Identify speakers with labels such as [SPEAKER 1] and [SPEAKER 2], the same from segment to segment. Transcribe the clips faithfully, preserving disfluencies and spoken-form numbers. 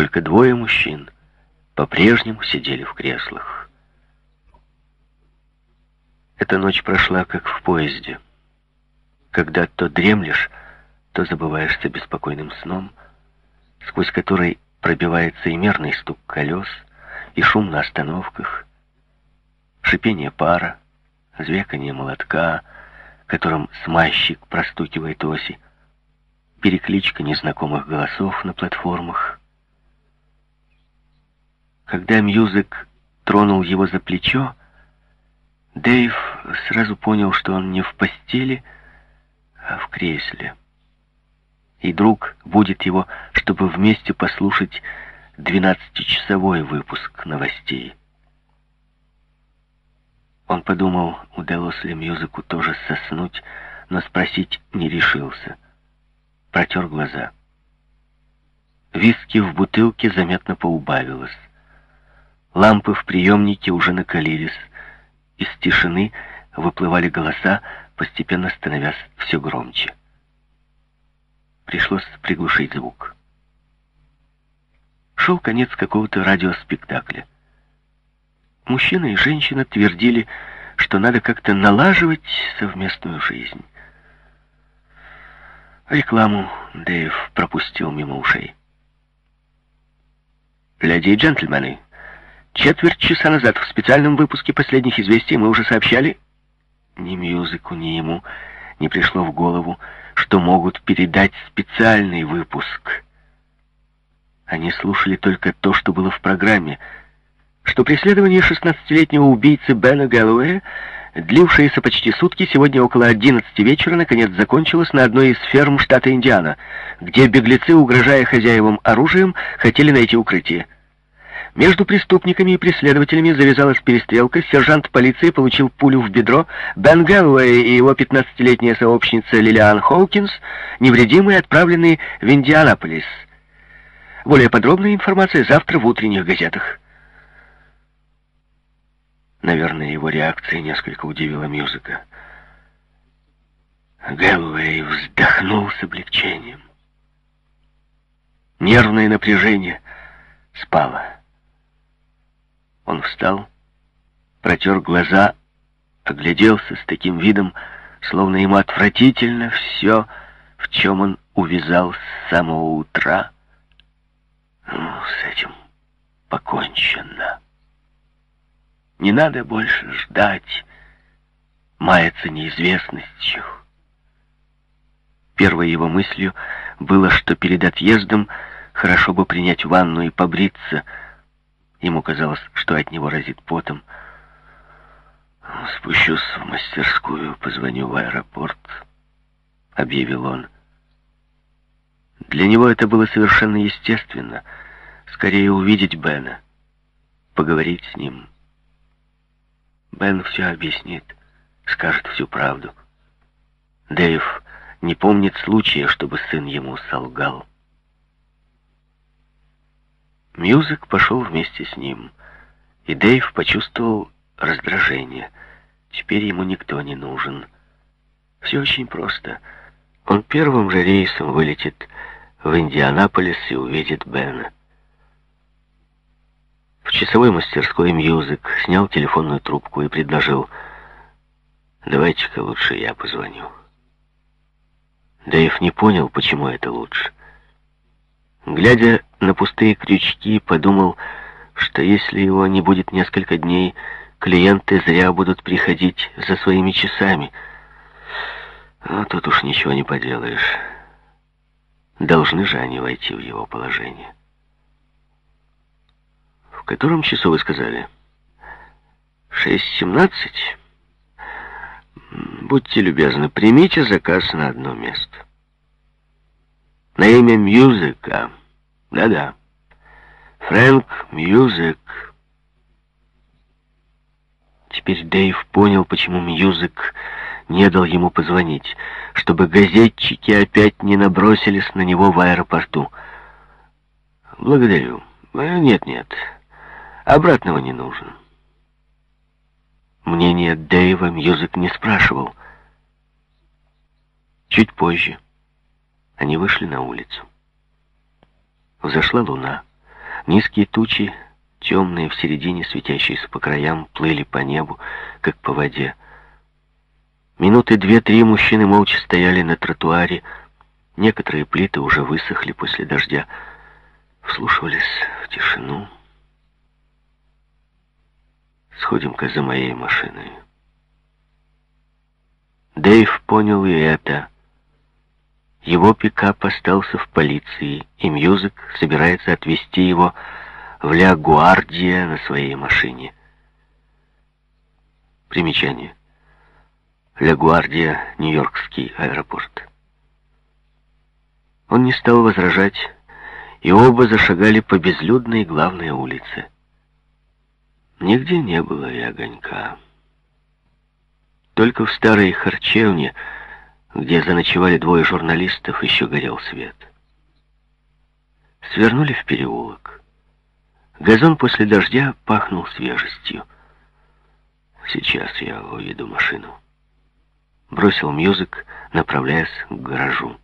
[SPEAKER 1] только двое мужчин по-прежнему сидели в креслах. Эта ночь прошла, как в поезде, когда то дремлешь, то забываешься беспокойным сном, сквозь который пробивается и мерный стук колес, и шум на остановках, шипение пара, звяканье молотка, которым смазчик простукивает оси, перекличка незнакомых голосов на платформах. Когда Мьюзик тронул его за плечо, Дэйв сразу понял, что он не в постели, а в кресле. И друг будет его, чтобы вместе послушать двенадцатичасовой выпуск новостей. Он подумал, удалось ли Мьюзику тоже соснуть, но спросить не решился. Протер глаза. Виски в бутылке заметно поубавилось. Лампы в приемнике уже накалились. Из тишины выплывали голоса, постепенно становясь все громче. Пришлось приглушить звук. Шел конец какого-то радиоспектакля. Мужчина и женщина твердили, что надо как-то налаживать совместную жизнь. Рекламу Дэйв пропустил мимо ушей. «Леди и джентльмены, четверть часа назад в специальном выпуске последних известий мы уже сообщали...» Ни Мьюзику, ни ему не пришло в голову, что могут передать специальный выпуск. Они слушали только то, что было в программе, что преследование шестнадцатилетнего убийцы Бена Гэллоуэя, длившееся почти сутки, сегодня около одиннадцати вечера, наконец закончилось на одной из ферм штата Индиана, где беглецы, угрожая хозяевам оружием, хотели найти укрытие. Между преступниками и преследователями завязалась перестрелка, сержант полиции получил пулю в бедро, Бен Гэллоуэй и его пятнадцатилетняя сообщница Лилиан Хоукинс невредимые отправлены в Индианаполис. Более подробная информация завтра в утренних газетах. Наверное, его реакция несколько удивила Мьюзика. Гэллоуэй вздохнул с облегчением. Нервное напряжение спало. Он встал, протер глаза, огляделся с таким видом, словно ему отвратительно все, в чем он увязал с самого утра. Ну, с этим покончено. Не надо больше ждать, маяться неизвестностью. Первой его мыслью было, что перед отъездом хорошо бы принять ванну и побриться. Ему казалось, что от него разит потом. «Спущусь в мастерскую, позвоню в аэропорт», — объявил он. Для него это было совершенно естественно. Скорее увидеть Бена, поговорить с ним. Бен все объяснит, скажет всю правду. Дэйв не помнит случая, чтобы сын ему солгал. Мьюзик пошел вместе с ним, и Дэйв почувствовал раздражение. Теперь ему никто не нужен. Все очень просто. Он первым же рейсом вылетит в Индианаполис и увидит Бена. В часовой мастерской Мьюзик снял телефонную трубку и предложил: «Давайте-ка лучше я позвоню». Дэйв не понял, почему это лучше. Глядя на пустые крючки, подумал, что если его не будет несколько дней, клиенты зря будут приходить за своими часами. Но тут уж ничего не поделаешь. Должны же они войти в его положение. «В котором часу вы сказали?» «Шесть семнадцать. Будьте любезны, примите заказ на одно место. На имя Мьюзика. Да-да. Фрэнк Мьюзик». Теперь Дэйв понял, почему Мьюзик не дал ему позвонить, чтобы газетчики опять не набросились на него в аэропорту. «Благодарю. Нет-нет. Обратного не нужно». Мнение Дэйва Мьюзик не спрашивал. Чуть позже они вышли на улицу. Взошла луна. Низкие тучи, темные в середине, светящиеся по краям, плыли по небу, как по воде. Минуты две-три мужчины молча стояли на тротуаре. Некоторые плиты уже высохли после дождя. Вслушивались в тишину. «Сходим-ка за моей машиной». Дэйв понял и это. Его пикап остался в полиции, и Мьюзик собирается отвезти его в Ля Гуардия на своей машине. Примечание. Ля Гуардия, Нью-Йоркский аэропорт. Он не стал возражать, и оба зашагали по безлюдной главной улице. Нигде не было и огонька. Только в старой харчевне, где заночевали двое журналистов, еще горел свет. Свернули в переулок. Газон после дождя пахнул свежестью. «Сейчас я уведу машину», — бросил Мьюзик, направляясь к гаражу.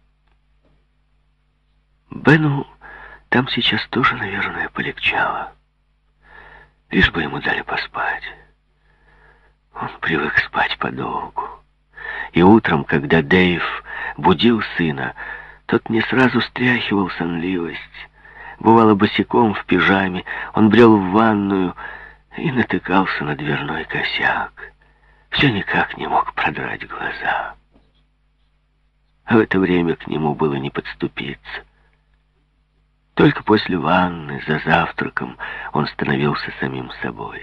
[SPEAKER 1] Бену там сейчас тоже, наверное, полегчало. Лишь бы ему дали поспать. Он привык спать подолгу. И утром, когда Дэйв будил сына, тот не сразу стряхивал сонливость. Бывало, босиком в пижаме он брел в ванную и натыкался на дверной косяк. Все никак не мог продрать глаза. А в это время к нему было не подступиться. Только после ванны, за завтраком, он становился самим собой.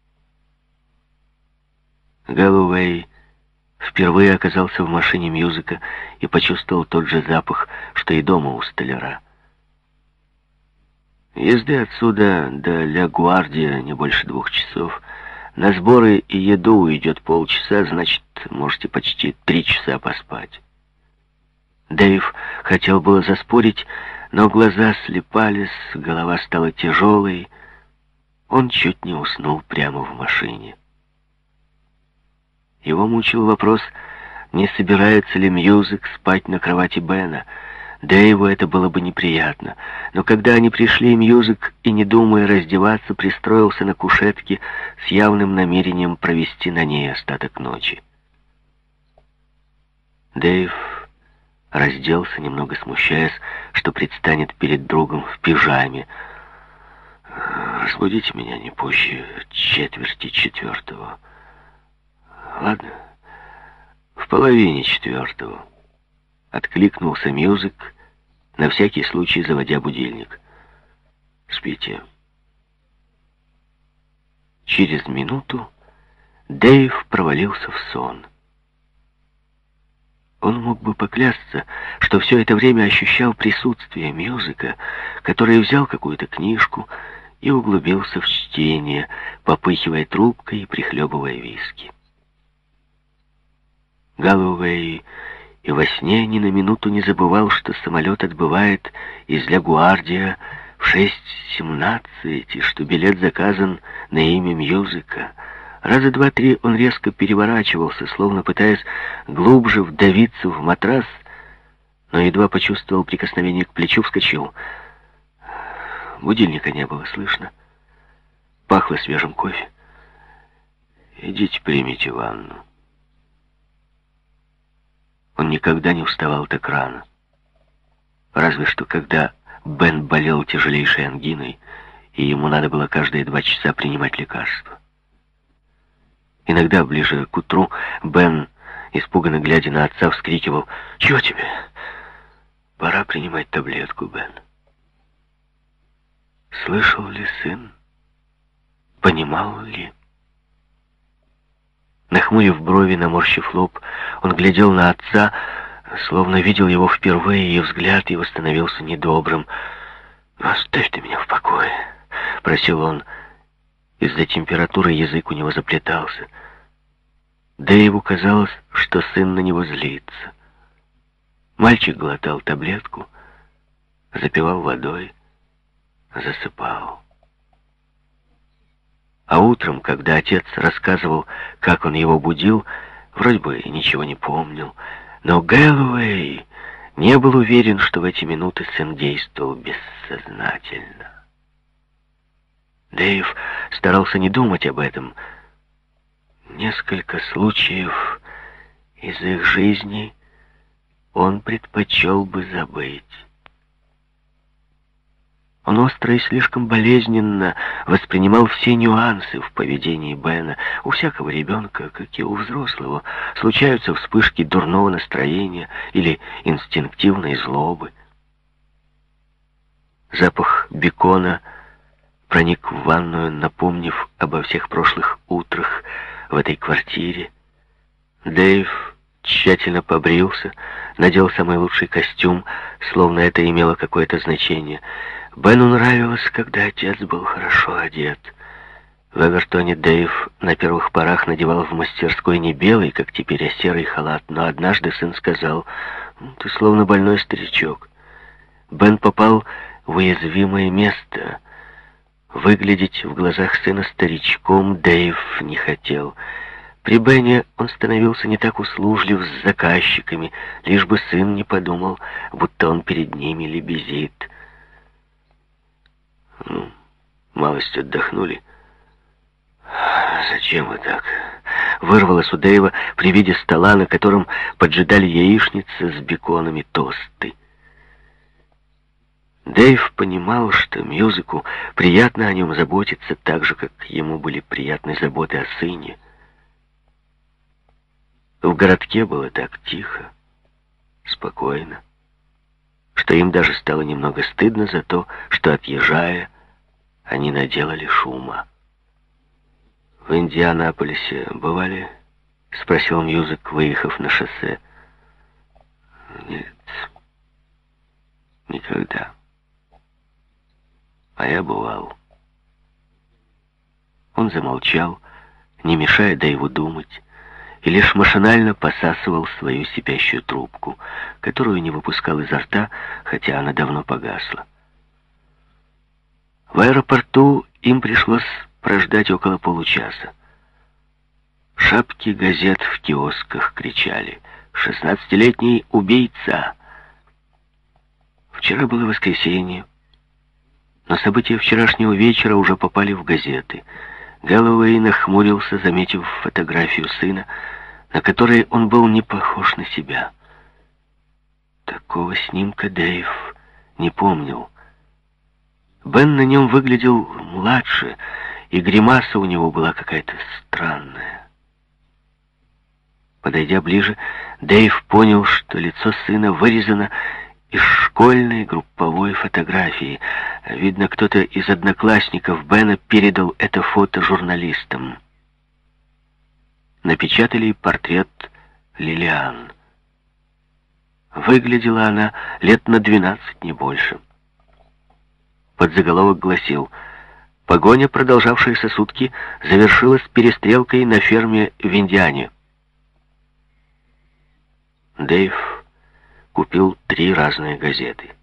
[SPEAKER 1] Гэллоуэй впервые оказался в машине Мьюзика и почувствовал тот же запах, что и дома у столяра. Езды отсюда до Ля Гуардия не больше двух часов. На сборы и еду уйдет полчаса, значит, можете почти три часа поспать. Дэйв хотел было заспорить, но глаза слепались, голова стала тяжелой. Он чуть не уснул прямо в машине. Его мучил вопрос, не собирается ли Мьюзик спать на кровати Бена. Дэйву это было бы неприятно. Но когда они пришли, Мьюзик, и не думая раздеваться, пристроился на кушетке с явным намерением провести на ней остаток ночи. Дэйв разделся, немного смущаясь, что предстанет перед другом в пижаме. «Разбудите меня не позже четверти четвертого». «Ладно, в половине четвертого», — откликнулся Мьюзик, на всякий случай заводя будильник. «Спите». Через минуту Дэйв провалился в сон. Он мог бы поклясться, что все это время ощущал присутствие Мьюзика, который взял какую-то книжку и углубился в чтение, попыхивая трубкой и прихлебывая виски. Гэллоуэй и во сне ни на минуту не забывал, что самолет отбывает из Ля Гуардия в шесть семнадцать, и что билет заказан на имя Мьюзика. Раза два-три он резко переворачивался, словно пытаясь глубже вдавиться в матрас, но едва почувствовал прикосновение к плечу, вскочил. Будильника не было слышно. Пахло свежим кофе. «Идите, примите ванну». Он никогда не вставал так рано. Разве что когда Бен болел тяжелейшей ангиной, и ему надо было каждые два часа принимать лекарства. Иногда, ближе к утру, Бен, испуганно глядя на отца, вскрикивал: «Чего тебе? Пора принимать таблетку, Бен». Слышал ли сын? Понимал ли? Нахмурив брови, наморщив лоб, он глядел на отца, словно видел его впервые, и взгляд его становился недобрым. «Оставь ты меня в покое», — просил он. Из-за температуры язык у него заплетался. Дэйву казалось, что сын на него злится. Мальчик глотал таблетку, запивал водой, засыпал. А утром, когда отец рассказывал, как он его будил, вроде бы ничего не помнил, но Гэллоуэй не был уверен, что в эти минуты сын действовал бессознательно. Дэйв старался не думать об этом. Несколько случаев из их жизни он предпочел бы забыть. Он остро и слишком болезненно воспринимал все нюансы в поведении Бена. У всякого ребенка, как и у взрослого, случаются вспышки дурного настроения или инстинктивной злобы. Запах бекона проник в ванную, напомнив обо всех прошлых утрах в этой квартире. Дэйв тщательно побрился, надел самый лучший костюм, словно это имело какое-то значение. Бену нравилось, когда отец был хорошо одет. В Эвертоне Дэйв на первых порах надевал в мастерской не белый, как теперь, а серый халат, но однажды сын сказал: «Ты словно больной старичок». Бен попал в уязвимое место. Выглядеть в глазах сына старичком Дэйв не хотел. При Бене он становился не так услужлив с заказчиками, лишь бы сын не подумал, будто он перед ними лебезит. Ну, малость отдохнули. «Зачем вы так?» Вырвалось у Дэйва при виде стола, на котором поджидали яичницы с беконами, тосты. Дэйв понимал, что Мьюзику приятно о нем заботиться, так же, как ему были приятны заботы о сыне. В городке было так тихо, спокойно, что им даже стало немного стыдно за то, что, отъезжая, они наделали шума. «В Индианаполисе бывали?» — спросил Мьюзик, выехав на шоссе. «Нет, никогда. А я бывал». Он замолчал, не мешая Дэйву думать, и лишь машинально посасывал свою сипящую трубку, которую не выпускал изо рта, хотя она давно погасла. В аэропорту им пришлось прождать около получаса. Шапки газет в киосках кричали: «Шестнадцатилетний убийца!». Вчера было воскресенье, но события вчерашнего вечера уже попали в газеты. Гэллоуэй нахмурился, заметив фотографию сына, на которой он был не похож на себя. Такого снимка Дэйв не помнил. Бен на нем выглядел младше, и гримаса у него была какая-то странная. Подойдя ближе, Дэйв понял, что лицо сына вырезано из школьной групповой фотографии. Видно, кто-то из одноклассников Бена передал это фото журналистам. Напечатали портрет Лилиан. Выглядела она лет на двенадцать, не больше. Подзаголовок гласил: «Погоня, продолжавшаяся сутки, завершилась перестрелкой на ферме в Индиане». Дэйв купил три разные газеты.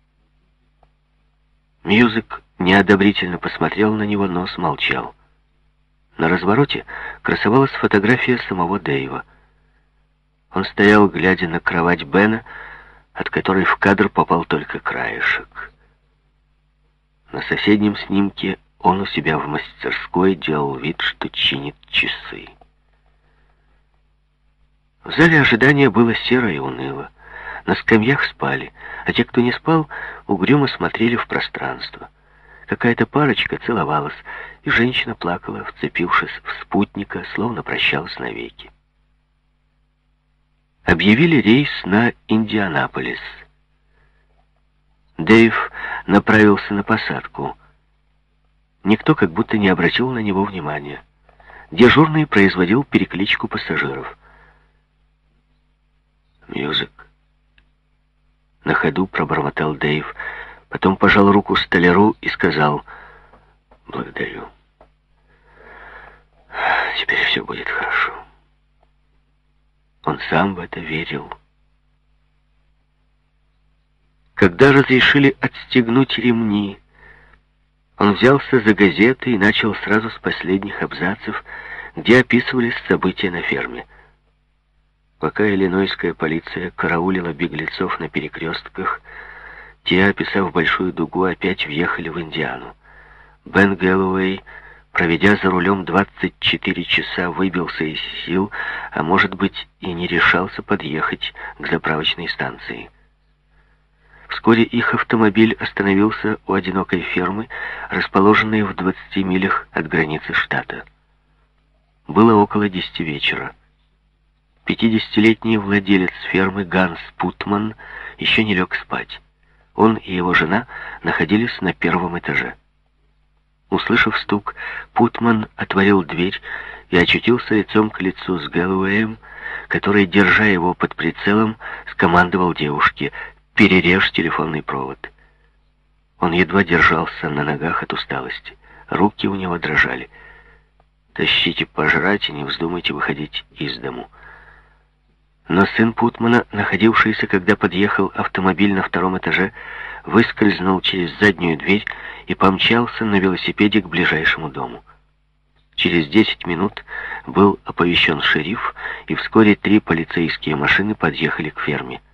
[SPEAKER 1] Мьюзик неодобрительно посмотрел на него, но смолчал. На развороте красовалась фотография самого Дэйва. Он стоял, глядя на кровать Бена, от которой в кадр попал только краешек. На соседнем снимке он у себя в мастерской делал вид, что чинит часы. В зале ожидания было серо и уныло. На скамьях спали, а те, кто не спал, угрюмо смотрели в пространство. Какая-то парочка целовалась, и женщина плакала, вцепившись в спутника, словно прощалась навеки. Объявили рейс на Индианаполис. Дэйв направился на посадку. Никто как будто не обратил на него внимания. Дежурный производил перекличку пассажиров. «Мьюзик», — на ходу пробормотал Дэйв, потом пожал руку столяру и сказал: «Благодарю. Теперь все будет хорошо». Он сам в это верил. Когда разрешили отстегнуть ремни, он взялся за газеты и начал сразу с последних абзацев, где описывались события на ферме. Пока иллинойская полиция караулила беглецов на перекрестках, те, описав большую дугу, опять въехали в Индиану. Бен Гэллоуэй, проведя за рулем двадцать четыре часа, выбился из сил, а может быть и не решался подъехать к заправочной станции. Вскоре их автомобиль остановился у одинокой фермы, расположенной в двадцати милях от границы штата. Было около десяти вечера. пятидесятилетний владелец фермы Ганс Путман еще не лег спать. Он и его жена находились на первом этаже. Услышав стук, Путман отворил дверь и очутился лицом к лицу с Гэллоуэем, который, держа его под прицелом, скомандовал девушке: «Перережь телефонный провод». Он едва держался на ногах от усталости. Руки у него дрожали. «Тащите пожрать и не вздумайте выходить из дому». Но сын Путмана, находившийся, когда подъехал автомобиль на втором этаже, выскользнул через заднюю дверь и помчался на велосипеде к ближайшему дому. Через десять минут был оповещен шериф, и вскоре три полицейские машины подъехали к ферме.